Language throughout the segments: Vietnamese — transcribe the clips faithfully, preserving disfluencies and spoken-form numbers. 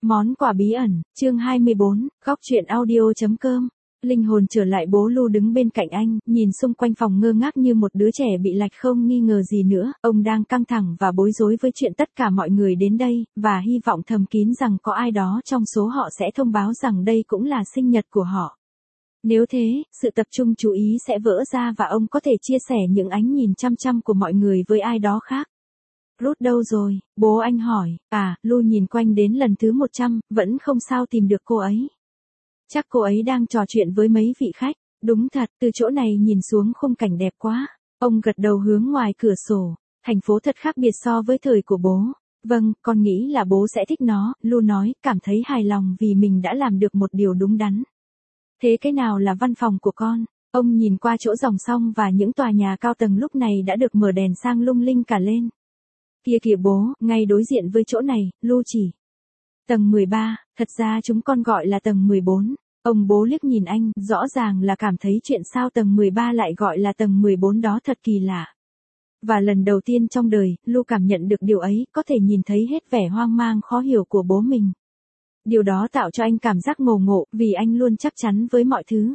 Món quà bí ẩn, chương hai mươi bốn, góc truyện audio.com. Linh hồn trở lại, bố Lu đứng bên cạnh anh, nhìn xung quanh phòng ngơ ngác như một đứa trẻ bị lạch, không nghi ngờ gì nữa. Ông đang căng thẳng và bối rối với chuyện tất cả mọi người đến đây, và hy vọng thầm kín rằng có ai đó trong số họ sẽ thông báo rằng đây cũng là sinh nhật của họ. Nếu thế, sự tập trung chú ý sẽ vỡ ra và ông có thể chia sẻ những ánh nhìn chăm chăm của mọi người với ai đó khác. Ruth đâu rồi? Bố anh hỏi. À, Lu nhìn quanh đến lần thứ một trăm, vẫn không sao tìm được cô ấy. Chắc cô ấy đang trò chuyện với mấy vị khách. Đúng thật, từ chỗ này nhìn xuống khung cảnh đẹp quá. Ông gật đầu hướng ngoài cửa sổ. Thành phố thật khác biệt so với thời của bố. Vâng, con nghĩ là bố sẽ thích nó, Lu nói, cảm thấy hài lòng vì mình đã làm được một điều đúng đắn. Thế cái nào là văn phòng của con? Ông nhìn qua chỗ dòng sông và những tòa nhà cao tầng lúc này đã được mở đèn sang lung linh cả lên. Kia kìa bố, ngay đối diện với chỗ này, Lu chỉ. Tầng mười ba, thật ra chúng con gọi là tầng mười bốn. Ông bố liếc nhìn anh, rõ ràng là cảm thấy chuyện sao tầng mười ba lại gọi là tầng mười bốn đó thật kỳ lạ. Và lần đầu tiên trong đời, Lu cảm nhận được điều ấy, có thể nhìn thấy hết vẻ hoang mang khó hiểu của bố mình. Điều đó tạo cho anh cảm giác ngồ ngộ, vì anh luôn chắc chắn với mọi thứ.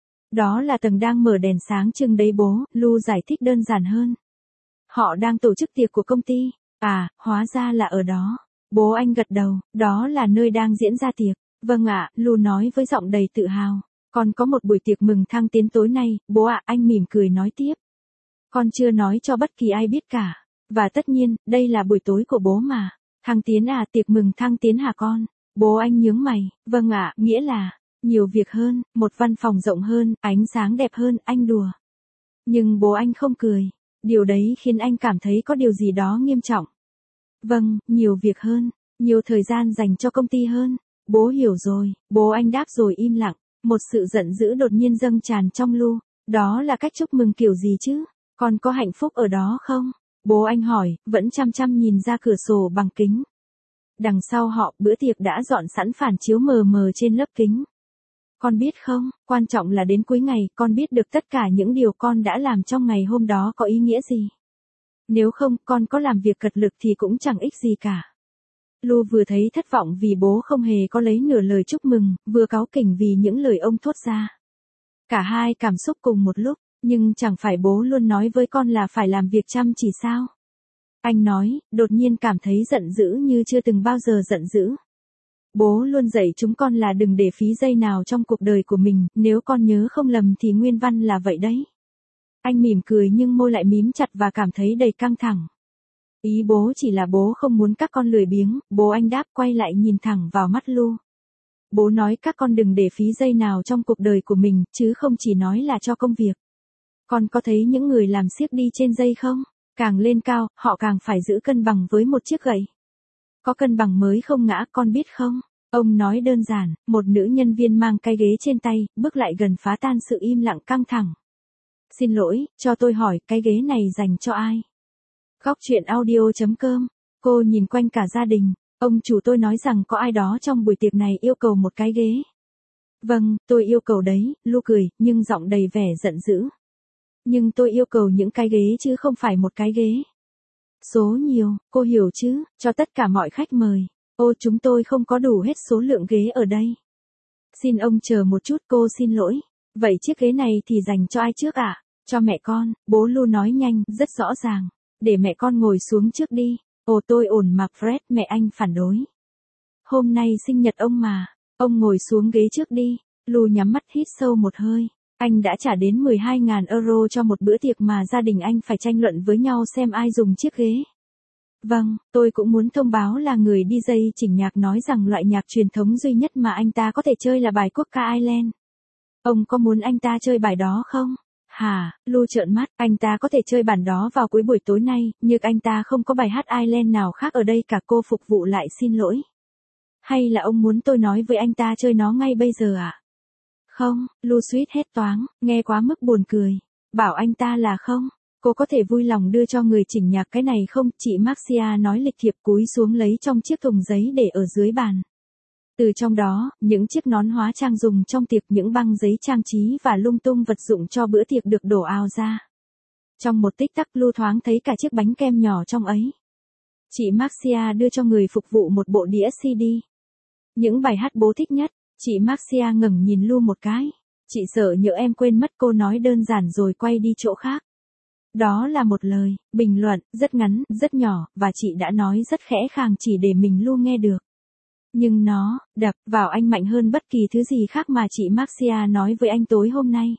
Đó là tầng đang mở đèn sáng trưng đấy bố, Lu giải thích đơn giản hơn. Họ đang tổ chức tiệc của công ty. À, hóa ra là ở đó. Bố anh gật đầu, đó là nơi đang diễn ra tiệc. Vâng ạ, Lu nói với giọng đầy tự hào. Con có một buổi tiệc mừng thăng tiến tối nay, bố ạ, anh mỉm cười nói tiếp. Con chưa nói cho bất kỳ ai biết cả. Và tất nhiên, đây là buổi tối của bố mà. Thăng tiến à, tiệc mừng thăng tiến hả con? Bố anh nhướng mày, vâng ạ, nghĩa là, nhiều việc hơn, một văn phòng rộng hơn, ánh sáng đẹp hơn, anh đùa. Nhưng bố anh không cười. Điều đấy khiến anh cảm thấy có điều gì đó nghiêm trọng. Vâng, nhiều việc hơn, nhiều thời gian dành cho công ty hơn. Bố hiểu rồi, bố anh đáp rồi im lặng. Một sự giận dữ đột nhiên dâng tràn trong Lu. Đó là cách chúc mừng kiểu gì chứ? Con có hạnh phúc ở đó không? Bố anh hỏi, vẫn chăm chăm nhìn ra cửa sổ bằng kính. Đằng sau họ, bữa tiệc đã dọn sẵn phản chiếu mờ mờ trên lớp kính. Con biết không, quan trọng là đến cuối ngày, con biết được tất cả những điều con đã làm trong ngày hôm đó có ý nghĩa gì. Nếu không, con có làm việc cật lực thì cũng chẳng ích gì cả. Lu vừa thấy thất vọng vì bố không hề có lấy nửa lời chúc mừng, vừa cáu kỉnh vì những lời ông thốt ra. Cả hai cảm xúc cùng một lúc, nhưng chẳng phải bố luôn nói với con là phải làm việc chăm chỉ sao? Anh nói, đột nhiên cảm thấy giận dữ như chưa từng bao giờ giận dữ. Bố luôn dạy chúng con là đừng để phí giây nào trong cuộc đời của mình, nếu con nhớ không lầm thì nguyên văn là vậy đấy. Anh mỉm cười nhưng môi lại mím chặt và cảm thấy đầy căng thẳng. Ý bố chỉ là bố không muốn các con lười biếng, bố anh đáp quay lại nhìn thẳng vào mắt Lu. Bố nói các con đừng để phí giây nào trong cuộc đời của mình, chứ không chỉ nói là cho công việc. Con có thấy những người làm xiếc đi trên dây không? Càng lên cao, họ càng phải giữ cân bằng với một chiếc gậy. Có cân bằng mới không ngã, con biết không? Ông nói đơn giản, một nữ nhân viên mang cái ghế trên tay, bước lại gần phá tan sự im lặng căng thẳng. Xin lỗi, cho tôi hỏi, cái ghế này dành cho ai? Góc truyện audio.com. Cô nhìn quanh cả gia đình. Ông chủ tôi nói rằng có ai đó trong buổi tiệc này yêu cầu một cái ghế. Vâng, tôi yêu cầu đấy, Lu cười, nhưng giọng đầy vẻ giận dữ. Nhưng tôi yêu cầu những cái ghế chứ không phải một cái ghế. Số nhiều, cô hiểu chứ, cho tất cả mọi khách mời. Ô, chúng tôi không có đủ hết số lượng ghế ở đây. Xin ông chờ một chút, cô xin lỗi. Vậy chiếc ghế này thì dành cho ai trước ạ? À? Cho mẹ con, bố Lu nói nhanh, rất rõ ràng. Để mẹ con ngồi xuống trước đi. Ồ, tôi ổn mà Fred, mẹ anh phản đối. Hôm nay sinh nhật ông mà. Ông ngồi xuống ghế trước đi. Lu nhắm mắt hít sâu một hơi. Anh đã trả đến mười hai nghìn euro cho một bữa tiệc mà gia đình anh phải tranh luận với nhau xem ai dùng chiếc ghế. Vâng, tôi cũng muốn thông báo là người đi gi chỉnh nhạc nói rằng loại nhạc truyền thống duy nhất mà anh ta có thể chơi là bài quốc ca Ireland. Ông có muốn anh ta chơi bài đó không? Hả, Lu trợn mắt, anh ta có thể chơi bản đó vào cuối buổi tối nay, nhưng anh ta không có bài hát Ireland nào khác ở đây cả, cô phục vụ lại xin lỗi. Hay là ông muốn tôi nói với anh ta chơi nó ngay bây giờ ạ? À? Không, Lu suýt hét toáng, nghe quá mức buồn cười. Bảo anh ta là không. Cô có thể vui lòng đưa cho người chỉnh nhạc cái này không? Chị Maxia nói lịch thiệp cúi xuống lấy trong chiếc thùng giấy để ở dưới bàn. Từ trong đó, những chiếc nón hóa trang dùng trong tiệc, những băng giấy trang trí và lung tung vật dụng cho bữa tiệc được đổ ào ra. Trong một tích tắc Lu thoáng thấy cả chiếc bánh kem nhỏ trong ấy. Chị Maxia đưa cho người phục vụ một bộ đĩa xê đê. Những bài hát bố thích nhất. Chị Maxia ngẩng nhìn Lu một cái. Chị sợ nhỡ em quên mất, cô nói đơn giản rồi quay đi chỗ khác. Đó là một lời, bình luận, rất ngắn, rất nhỏ, và chị đã nói rất khẽ khàng chỉ để mình Lu nghe được. Nhưng nó, đập vào anh mạnh hơn bất kỳ thứ gì khác mà chị Maxia nói với anh tối hôm nay.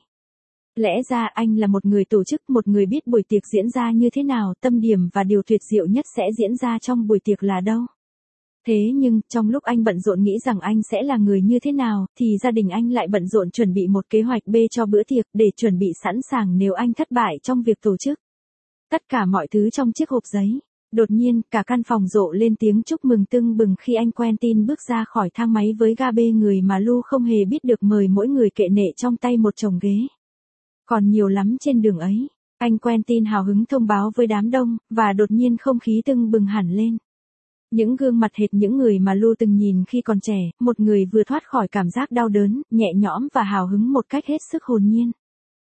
Lẽ ra anh là một người tổ chức, một người biết buổi tiệc diễn ra như thế nào, tâm điểm và điều tuyệt diệu nhất sẽ diễn ra trong buổi tiệc là đâu. Thế nhưng, trong lúc anh bận rộn nghĩ rằng anh sẽ là người như thế nào, thì gia đình anh lại bận rộn chuẩn bị một kế hoạch B cho bữa tiệc, để chuẩn bị sẵn sàng nếu anh thất bại trong việc tổ chức. Tất cả mọi thứ trong chiếc hộp giấy. Đột nhiên, cả căn phòng rộ lên tiếng chúc mừng tưng bừng khi anh Quentin bước ra khỏi thang máy với Gabe, người mà Lu không hề biết được mời mỗi người kệ nệ trong tay một chồng ghế. Còn nhiều lắm trên đường ấy. Anh Quentin hào hứng thông báo với đám đông, và đột nhiên không khí tưng bừng hẳn lên. Những gương mặt hệt những người mà Lu từng nhìn khi còn trẻ, một người vừa thoát khỏi cảm giác đau đớn, nhẹ nhõm và hào hứng một cách hết sức hồn nhiên.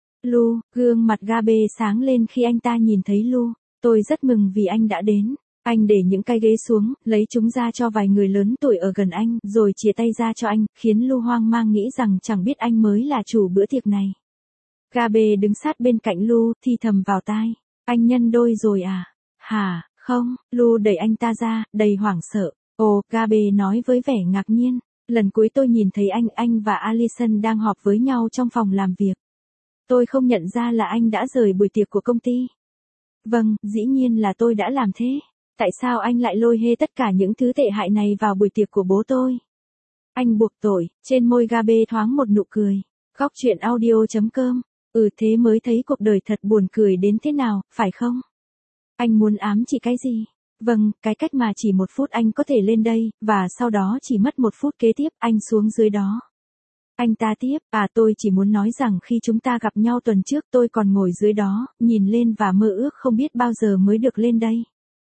Lu, gương mặt Gabe sáng lên khi anh ta nhìn thấy Lu. Tôi rất mừng vì anh đã đến. Anh để những cái ghế xuống, lấy chúng ra cho vài người lớn tuổi ở gần anh, rồi chia tay ra cho anh, khiến Lu hoang mang nghĩ rằng chẳng biết anh mới là chủ bữa tiệc này. Gabe đứng sát bên cạnh Lu, thì thầm vào tai. Anh nhân đôi rồi à? Hả, không, Lu đẩy anh ta ra, đầy hoảng sợ. Ồ, Gabe nói với vẻ ngạc nhiên. Lần cuối tôi nhìn thấy anh, anh và Alison đang họp với nhau trong phòng làm việc. Tôi không nhận ra là anh đã rời buổi tiệc của công ty. Vâng, dĩ nhiên là tôi đã làm thế. Tại sao anh lại lôi hê tất cả những thứ tệ hại này vào buổi tiệc của bố tôi? Anh buộc tội, trên môi Gabe thoáng một nụ cười. Góc chuyện audio chấm com. Ừ, thế mới thấy cuộc đời thật buồn cười đến thế nào, phải không? Anh muốn ám chỉ cái gì? Vâng, cái cách mà chỉ một phút anh có thể lên đây, và sau đó chỉ mất một phút kế tiếp anh xuống dưới đó. Anh ta tiếp, à tôi chỉ muốn nói rằng khi chúng ta gặp nhau tuần trước tôi còn ngồi dưới đó, nhìn lên và mơ ước không biết bao giờ mới được lên đây.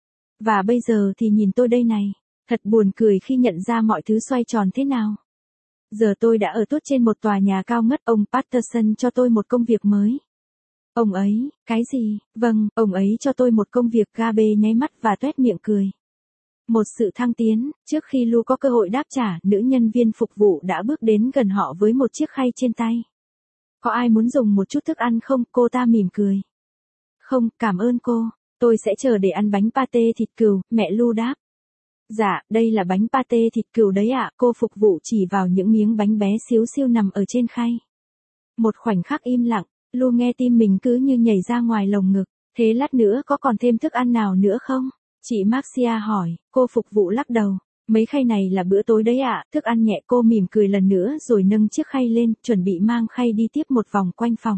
Và bây giờ thì nhìn tôi đây này, thật buồn cười khi nhận ra mọi thứ xoay tròn thế nào. Giờ tôi đã ở tuốt trên một tòa nhà cao ngất, ông Patterson cho tôi một công việc mới. Ông ấy, cái gì? Vâng, ông ấy cho tôi một công việc. Gabe nháy mắt và toét miệng cười. Một sự thăng tiến. Trước khi Lu có cơ hội đáp trả, nữ nhân viên phục vụ đã bước đến gần họ với một chiếc khay trên tay. Có ai muốn dùng một chút thức ăn không? Cô ta mỉm cười. Không, cảm ơn cô. Tôi sẽ chờ để ăn bánh pate thịt cừu, mẹ Lu đáp. Dạ, đây là bánh pate thịt cừu đấy ạ. Cô phục vụ chỉ vào những miếng bánh bé xíu xiu nằm ở trên khay. Một khoảnh khắc im lặng, Lu nghe tim mình cứ như nhảy ra ngoài lồng ngực. Thế lát nữa có còn thêm thức ăn nào nữa không? Chị Maxia hỏi. Cô phục vụ lắc đầu. Mấy khay này là bữa tối đấy ạ. Thức ăn nhẹ. Cô mỉm cười lần nữa rồi nâng chiếc khay lên, chuẩn bị mang khay đi tiếp một vòng quanh phòng.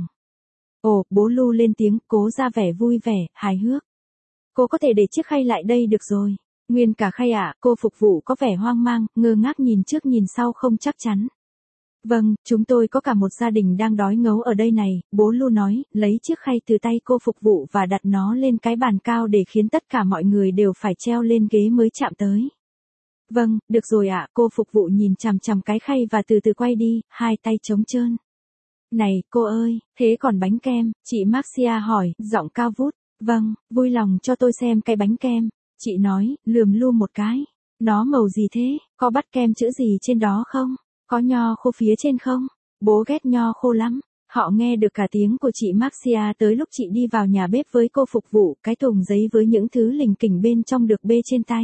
Ồ, bố Lu lên tiếng, cố ra vẻ vui vẻ, hài hước. Cô có thể để chiếc khay lại đây được rồi. Nguyên cả khay ạ. Cô phục vụ có vẻ hoang mang, ngơ ngác nhìn trước nhìn sau không chắc chắn. Vâng, chúng tôi có cả một gia đình đang đói ngấu ở đây này, bố Lu nói, lấy chiếc khay từ tay cô phục vụ và đặt nó lên cái bàn cao để khiến tất cả mọi người đều phải treo lên ghế mới chạm tới. Vâng, được rồi ạ. Cô phục vụ nhìn chằm chằm cái khay và từ từ quay đi, hai tay trống trơn. Này, cô ơi, thế còn bánh kem? Chị Maxia hỏi, giọng cao vút. Vâng, vui lòng cho tôi xem cái bánh kem. Chị nói, lườm Lu một cái. Nó màu gì thế? Có bắt kem chữ gì trên đó không? Có nho khô phía trên không? Bố ghét nho khô lắm. Họ nghe được cả tiếng của chị Maxia tới lúc chị đi vào nhà bếp với cô phục vụ, cái thùng giấy với những thứ lình kỉnh bên trong được bê trên tay.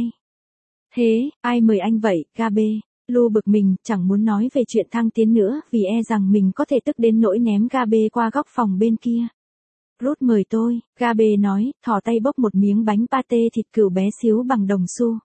Thế, ai mời anh vậy, Gabe? Lu bực mình, chẳng muốn nói về chuyện thăng tiến nữa, vì e rằng mình có thể tức đến nỗi ném Gabe qua góc phòng bên kia. Ruth mời tôi, Gabe nói, thò tay bốc một miếng bánh pate thịt cừu bé xíu bằng đồng xu.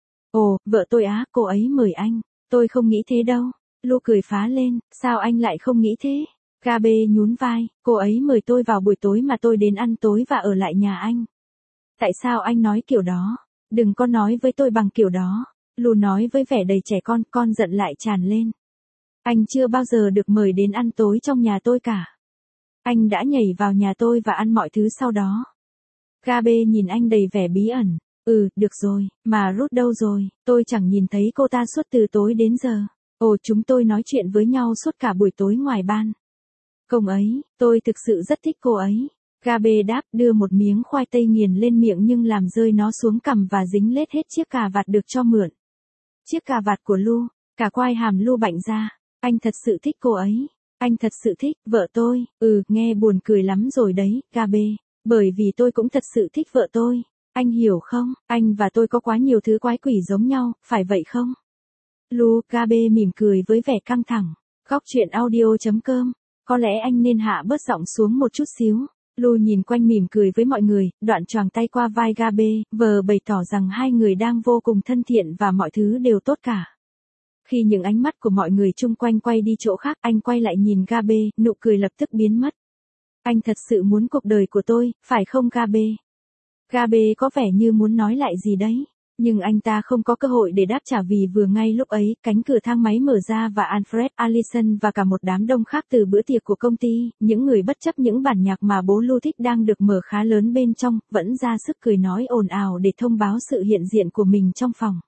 Ồ, vợ tôi á, cô ấy mời anh. Tôi không nghĩ thế đâu. Lu cười phá lên, sao anh lại không nghĩ thế? Gabe nhún vai, cô ấy mời tôi vào buổi tối mà tôi đến ăn tối và ở lại nhà anh. Tại sao anh nói kiểu đó? Đừng có nói với tôi bằng kiểu đó. Lu nói với vẻ đầy trẻ con, con giận lại tràn lên. Anh chưa bao giờ được mời đến ăn tối trong nhà tôi cả. Anh đã nhảy vào nhà tôi và ăn mọi thứ sau đó. Gabe nhìn anh đầy vẻ bí ẩn. Ừ, được rồi, mà Ruth đâu rồi? Tôi chẳng nhìn thấy cô ta suốt từ tối đến giờ. Ồ, chúng tôi nói chuyện với nhau suốt cả buổi tối ngoài ban. Công ấy, tôi thực sự rất thích cô ấy. Gabe đáp, đưa một miếng khoai tây nghiền lên miệng nhưng làm rơi nó xuống cằm và dính lết hết chiếc cà vạt được cho mượn. Chiếc cà vạt của Lu. Cả quai hàm Lu bạnh ra. Anh thật sự thích cô ấy. Anh thật sự thích vợ tôi. Ừ, nghe buồn cười lắm rồi đấy, Gabe. Bởi vì tôi cũng thật sự thích vợ tôi. Anh hiểu không, anh và tôi có quá nhiều thứ quái quỷ giống nhau, phải vậy không? Lu, Gabe mỉm cười với vẻ căng thẳng. Góc chuyện audio chấm com. Có lẽ anh nên hạ bớt giọng xuống một chút xíu. Lu nhìn quanh mỉm cười với mọi người, đoạn choàng tay qua vai Gabe, vờ bày tỏ rằng hai người đang vô cùng thân thiện và mọi thứ đều tốt cả. Khi những ánh mắt của mọi người chung quanh quay đi chỗ khác, anh quay lại nhìn Gabe, nụ cười lập tức biến mất. Anh thật sự muốn cuộc đời của tôi, phải không Gabe? Gabe có vẻ như muốn nói lại gì đấy. Nhưng anh ta không có cơ hội để đáp trả vì vừa ngay lúc ấy, cánh cửa thang máy mở ra và Alfred, Allison và cả một đám đông khác từ bữa tiệc của công ty, những người bất chấp những bản nhạc mà bố Lu thích đang được mở khá lớn bên trong, vẫn ra sức cười nói ồn ào để thông báo sự hiện diện của mình trong phòng.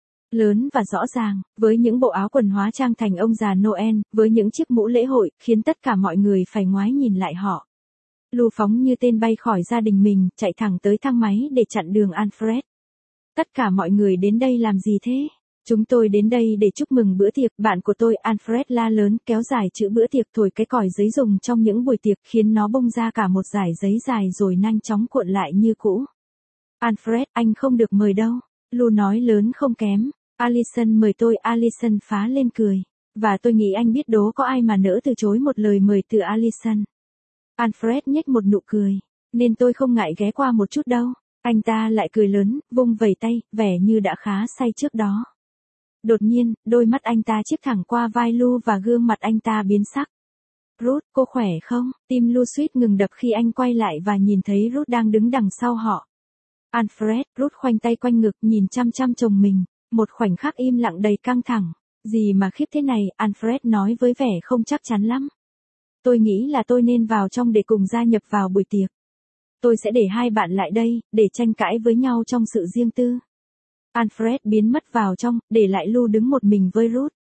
Lớn và rõ ràng, với những bộ áo quần hóa trang thành ông già Noel, với những chiếc mũ lễ hội, khiến tất cả mọi người phải ngoái nhìn lại họ. Lu phóng như tên bay khỏi gia đình mình, chạy thẳng tới thang máy để chặn đường Alfred. Tất cả mọi người đến đây làm gì thế? Chúng tôi đến đây để chúc mừng bữa tiệc, bạn của tôi, Alfred la lớn, kéo dài chữ bữa tiệc thổi cái còi giấy dùng trong những buổi tiệc khiến nó bung ra cả một dải giấy dài rồi nhanh chóng cuộn lại như cũ. Alfred, anh không được mời đâu. Lu nói lớn không kém. Allison mời tôi, Allison phá lên cười. Và tôi nghĩ anh biết đố có ai mà nỡ từ chối một lời mời từ Allison. Alfred nhếch một nụ cười. Nên tôi không ngại ghé qua một chút đâu. Anh ta lại cười lớn, vung vẩy tay, vẻ như đã khá say trước đó. Đột nhiên, đôi mắt anh ta chiếc thẳng qua vai Lu và gương mặt anh ta biến sắc. Ruth, cô khỏe không? Tim Lu suýt ngừng đập khi anh quay lại và nhìn thấy Ruth đang đứng đằng sau họ. Alfred, Ruth khoanh tay quanh ngực nhìn chăm chăm chồng mình. Một khoảnh khắc im lặng đầy căng thẳng. Gì mà khiếp thế này, Alfred nói với vẻ không chắc chắn lắm. Tôi nghĩ là tôi nên vào trong để cùng gia nhập vào buổi tiệc. Tôi sẽ để hai bạn lại đây, để tranh cãi với nhau trong sự riêng tư. Alfred biến mất vào trong, để lại Lu đứng một mình với Ruth.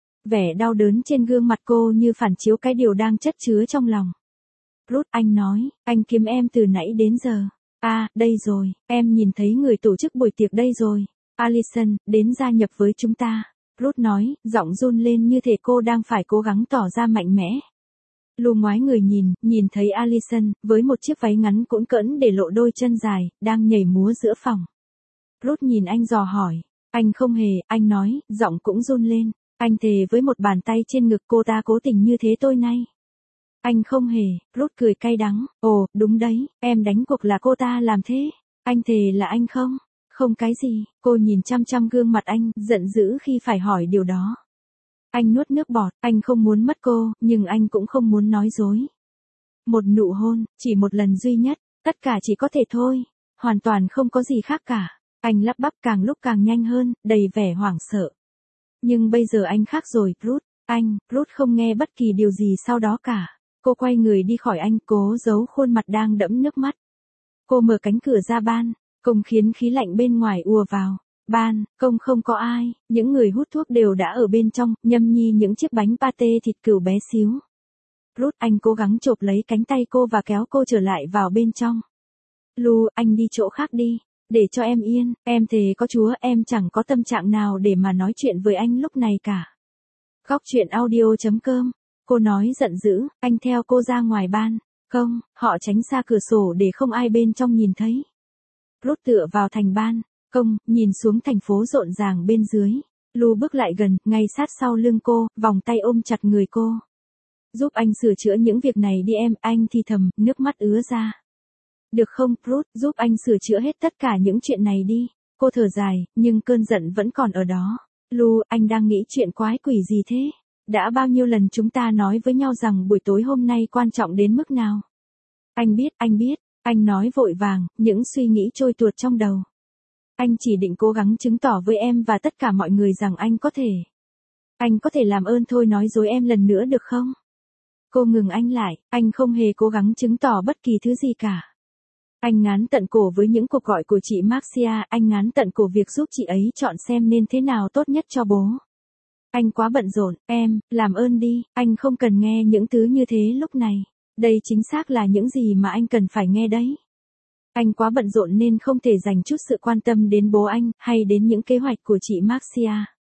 Vẻ đau đớn trên gương mặt cô như phản chiếu cái điều đang chất chứa trong lòng. Ruth, anh nói, anh kiếm em từ nãy đến giờ. À, đây rồi, em nhìn thấy người tổ chức buổi tiệc đây rồi. Allison, đến gia nhập với chúng ta. Ruth nói, giọng run lên như thể cô đang phải cố gắng tỏ ra mạnh mẽ. Lu ngoái người nhìn, nhìn thấy Allison, với một chiếc váy ngắn cũn cỡn để lộ đôi chân dài, đang nhảy múa giữa phòng. Ruth nhìn anh dò hỏi. Anh không hề, anh nói, giọng cũng run lên. Anh thề với một bàn tay trên ngực cô ta cố tình như thế tôi nay. Anh không hề, Ruth cười cay đắng. Ồ, đúng đấy, em đánh cuộc là cô ta làm thế. Anh thề là anh không. Không cái gì, cô nhìn chăm chăm gương mặt anh, giận dữ khi phải hỏi điều đó. Anh nuốt nước bọt, anh không muốn mất cô, nhưng anh cũng không muốn nói dối. Một nụ hôn, chỉ một lần duy nhất, tất cả chỉ có thể thôi, hoàn toàn không có gì khác cả. Anh lắp bắp càng lúc càng nhanh hơn, đầy vẻ hoảng sợ. Nhưng bây giờ anh khác rồi, Ruth, anh, Ruth không nghe bất kỳ điều gì sau đó cả. Cô quay người đi khỏi anh, cố giấu khuôn mặt đang đẫm nước mắt. Cô mở cánh cửa ra ban, công khiến khí lạnh bên ngoài ùa vào. Ban, công không có ai, những người hút thuốc đều đã ở bên trong, nhâm nhi những chiếc bánh pate thịt cừu bé xíu. Ruth, anh cố gắng chộp lấy cánh tay cô và kéo cô trở lại vào bên trong. Lu, anh đi chỗ khác đi, để cho em yên, em thề có Chúa em chẳng có tâm trạng nào để mà nói chuyện với anh lúc này cả. Góc chuyện audio chấm com, cô nói giận dữ, anh theo cô ra ngoài ban, không, họ tránh xa cửa sổ để không ai bên trong nhìn thấy. Ruth tựa vào thành ban. Công, nhìn xuống thành phố rộn ràng bên dưới. Lu bước lại gần, ngay sát sau lưng cô, vòng tay ôm chặt người cô. Giúp anh sửa chữa những việc này đi em, anh thì thầm, nước mắt ứa ra. Được không, Ruth, giúp anh sửa chữa hết tất cả những chuyện này đi. Cô thở dài, nhưng cơn giận vẫn còn ở đó. Lu, anh đang nghĩ chuyện quái quỷ gì thế? Đã bao nhiêu lần chúng ta nói với nhau rằng buổi tối hôm nay quan trọng đến mức nào? Anh biết, anh biết, anh nói vội vàng, những suy nghĩ trôi tuột trong đầu. Anh chỉ định cố gắng chứng tỏ với em và tất cả mọi người rằng anh có thể. Anh có thể làm ơn thôi nói dối em lần nữa được không? Cô ngừng anh lại, anh không hề cố gắng chứng tỏ bất kỳ thứ gì cả. Anh ngán tận cổ với những cuộc gọi của chị Marcia, anh ngán tận cổ việc giúp chị ấy chọn xem nên thế nào tốt nhất cho bố. Anh quá bận rộn, em, làm ơn đi, anh không cần nghe những thứ như thế lúc này. Đây chính xác là những gì mà anh cần phải nghe đấy. Anh quá bận rộn nên không thể dành chút sự quan tâm đến bố anh, hay đến những kế hoạch của chị Marcia.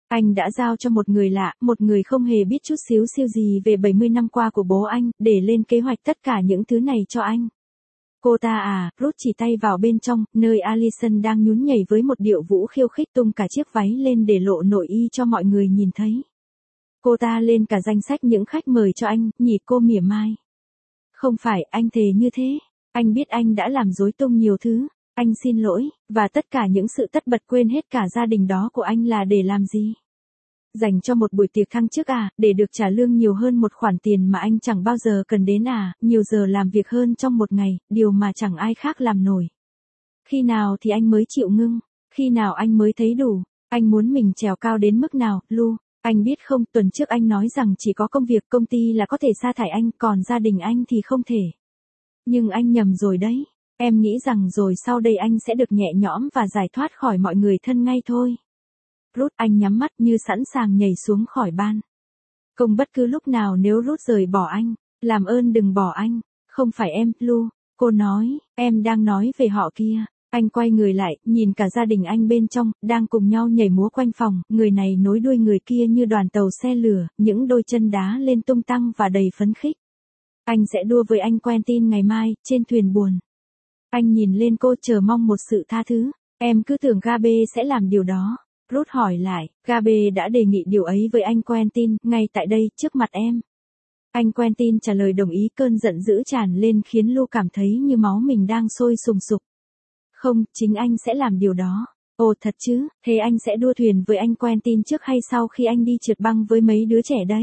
Anh đã giao cho một người lạ, một người không hề biết chút xíu siêu gì về bảy mươi năm qua của bố anh, để lên kế hoạch tất cả những thứ này cho anh. Cô ta à, Ruth chỉ tay vào bên trong, nơi Allison đang nhún nhảy với một điệu vũ khiêu khích tung cả chiếc váy lên để lộ nội y cho mọi người nhìn thấy. Cô ta lên cả danh sách những khách mời cho anh, nhỉ, cô mỉa mai. Không phải, anh thề như thế. Anh biết anh đã làm rối tung nhiều thứ. Anh xin lỗi, và tất cả những sự tất bật quên hết cả gia đình đó của anh là để làm gì? Dành cho một buổi tiệc thăng chức à, để được trả lương nhiều hơn một khoản tiền mà anh chẳng bao giờ cần đến à, nhiều giờ làm việc hơn trong một ngày, điều mà chẳng ai khác làm nổi. Khi nào thì anh mới chịu ngưng? Khi nào anh mới thấy đủ? Anh muốn mình trèo cao đến mức nào, Lu? Anh biết không, tuần trước anh nói rằng chỉ có công việc công ty là có thể sa thải anh, còn gia đình anh thì không thể. Nhưng anh nhầm rồi đấy. Em nghĩ rằng rồi sau đây anh sẽ được nhẹ nhõm và giải thoát khỏi mọi người thân ngay thôi. Ruth, anh nhắm mắt như sẵn sàng nhảy xuống khỏi ban công bất cứ lúc nào nếu Ruth rời bỏ anh. Làm ơn đừng bỏ anh. Không phải em, Lu. Cô nói, em đang nói về họ kia. Anh quay người lại, nhìn cả gia đình anh bên trong, đang cùng nhau nhảy múa quanh phòng, người này nối đuôi người kia như đoàn tàu xe lửa, những đôi chân đá lên tung tăng và đầy phấn khích. Anh sẽ đua với anh Quentin ngày mai, trên thuyền buồn. Anh nhìn lên cô chờ mong một sự tha thứ. Em cứ tưởng Gabe sẽ làm điều đó. Ruth hỏi lại, Gabe đã đề nghị điều ấy với anh Quentin, ngay tại đây, trước mặt em. Anh Quentin trả lời đồng ý, cơn giận dữ tràn lên khiến Lu cảm thấy như máu mình đang sôi sùng sục. Không, chính anh sẽ làm điều đó. Ồ thật chứ, thế anh sẽ đua thuyền với anh Quentin trước hay sau khi anh đi trượt băng với mấy đứa trẻ đây?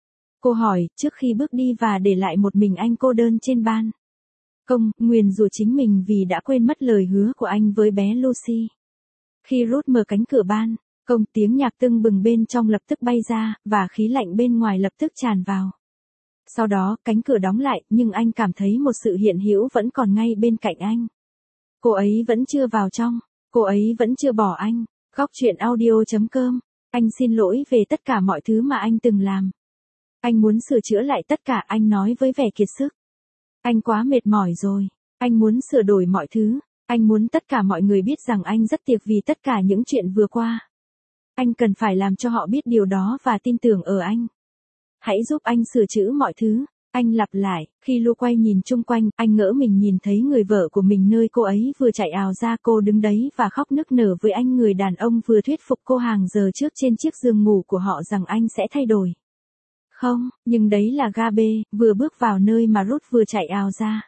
Cô hỏi, trước khi bước đi và để lại một mình anh cô đơn trên ban công, nguyền rủa chính mình vì đã quên mất lời hứa của anh với bé Lucy. Khi Ruth mở cánh cửa ban công, tiếng nhạc tưng bừng bên trong lập tức bay ra, và khí lạnh bên ngoài lập tức tràn vào. Sau đó, cánh cửa đóng lại, nhưng anh cảm thấy một sự hiện hữu vẫn còn ngay bên cạnh anh. Cô ấy vẫn chưa vào trong. Cô ấy vẫn chưa bỏ anh. Góc truyện audio chấm com. Anh xin lỗi về tất cả mọi thứ mà anh từng làm. Anh muốn sửa chữa lại tất cả, anh nói với vẻ kiệt sức. Anh quá mệt mỏi rồi. Anh muốn sửa đổi mọi thứ. Anh muốn tất cả mọi người biết rằng anh rất tiếc vì tất cả những chuyện vừa qua. Anh cần phải làm cho họ biết điều đó và tin tưởng ở anh. Hãy giúp anh sửa chữa mọi thứ. Anh lặp lại, khi Lu quay nhìn chung quanh, anh ngỡ mình nhìn thấy người vợ của mình nơi cô ấy vừa chạy ào ra, cô đứng đấy và khóc nức nở với anh người đàn ông vừa thuyết phục cô hàng giờ trước trên chiếc giường ngủ của họ rằng anh sẽ thay đổi. Không, nhưng đấy là Gabe, vừa bước vào nơi mà Ruth vừa chạy ào ra.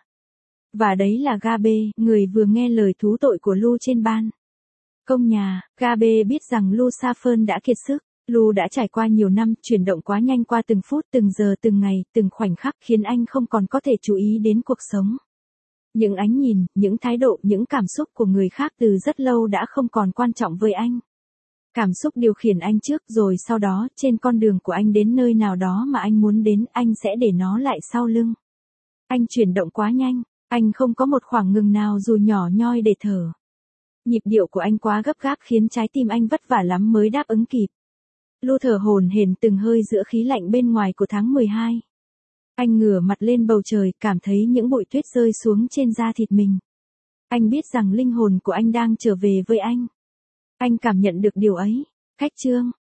Và đấy là Gabe, người vừa nghe lời thú tội của Lu trên ban công nhà. Gabe biết rằng Lu Saffern đã kiệt sức. Lu đã trải qua nhiều năm, chuyển động quá nhanh qua từng phút, từng giờ, từng ngày, từng khoảnh khắc khiến anh không còn có thể chú ý đến cuộc sống. Những ánh nhìn, những thái độ, những cảm xúc của người khác từ rất lâu đã không còn quan trọng với anh. Cảm xúc điều khiển anh trước, rồi sau đó, trên con đường của anh đến nơi nào đó mà anh muốn đến, anh sẽ để nó lại sau lưng. Anh chuyển động quá nhanh, anh không có một khoảng ngừng nào dù nhỏ nhoi để thở. Nhịp điệu của anh quá gấp gáp khiến trái tim anh vất vả lắm mới đáp ứng kịp. Lu thở hổn hển từng hơi giữa khí lạnh bên ngoài của tháng mười hai. Anh ngửa mặt lên bầu trời, cảm thấy những bụi tuyết rơi xuống trên da thịt mình. Anh biết rằng linh hồn của anh đang trở về với anh. Anh cảm nhận được điều ấy. Cách chương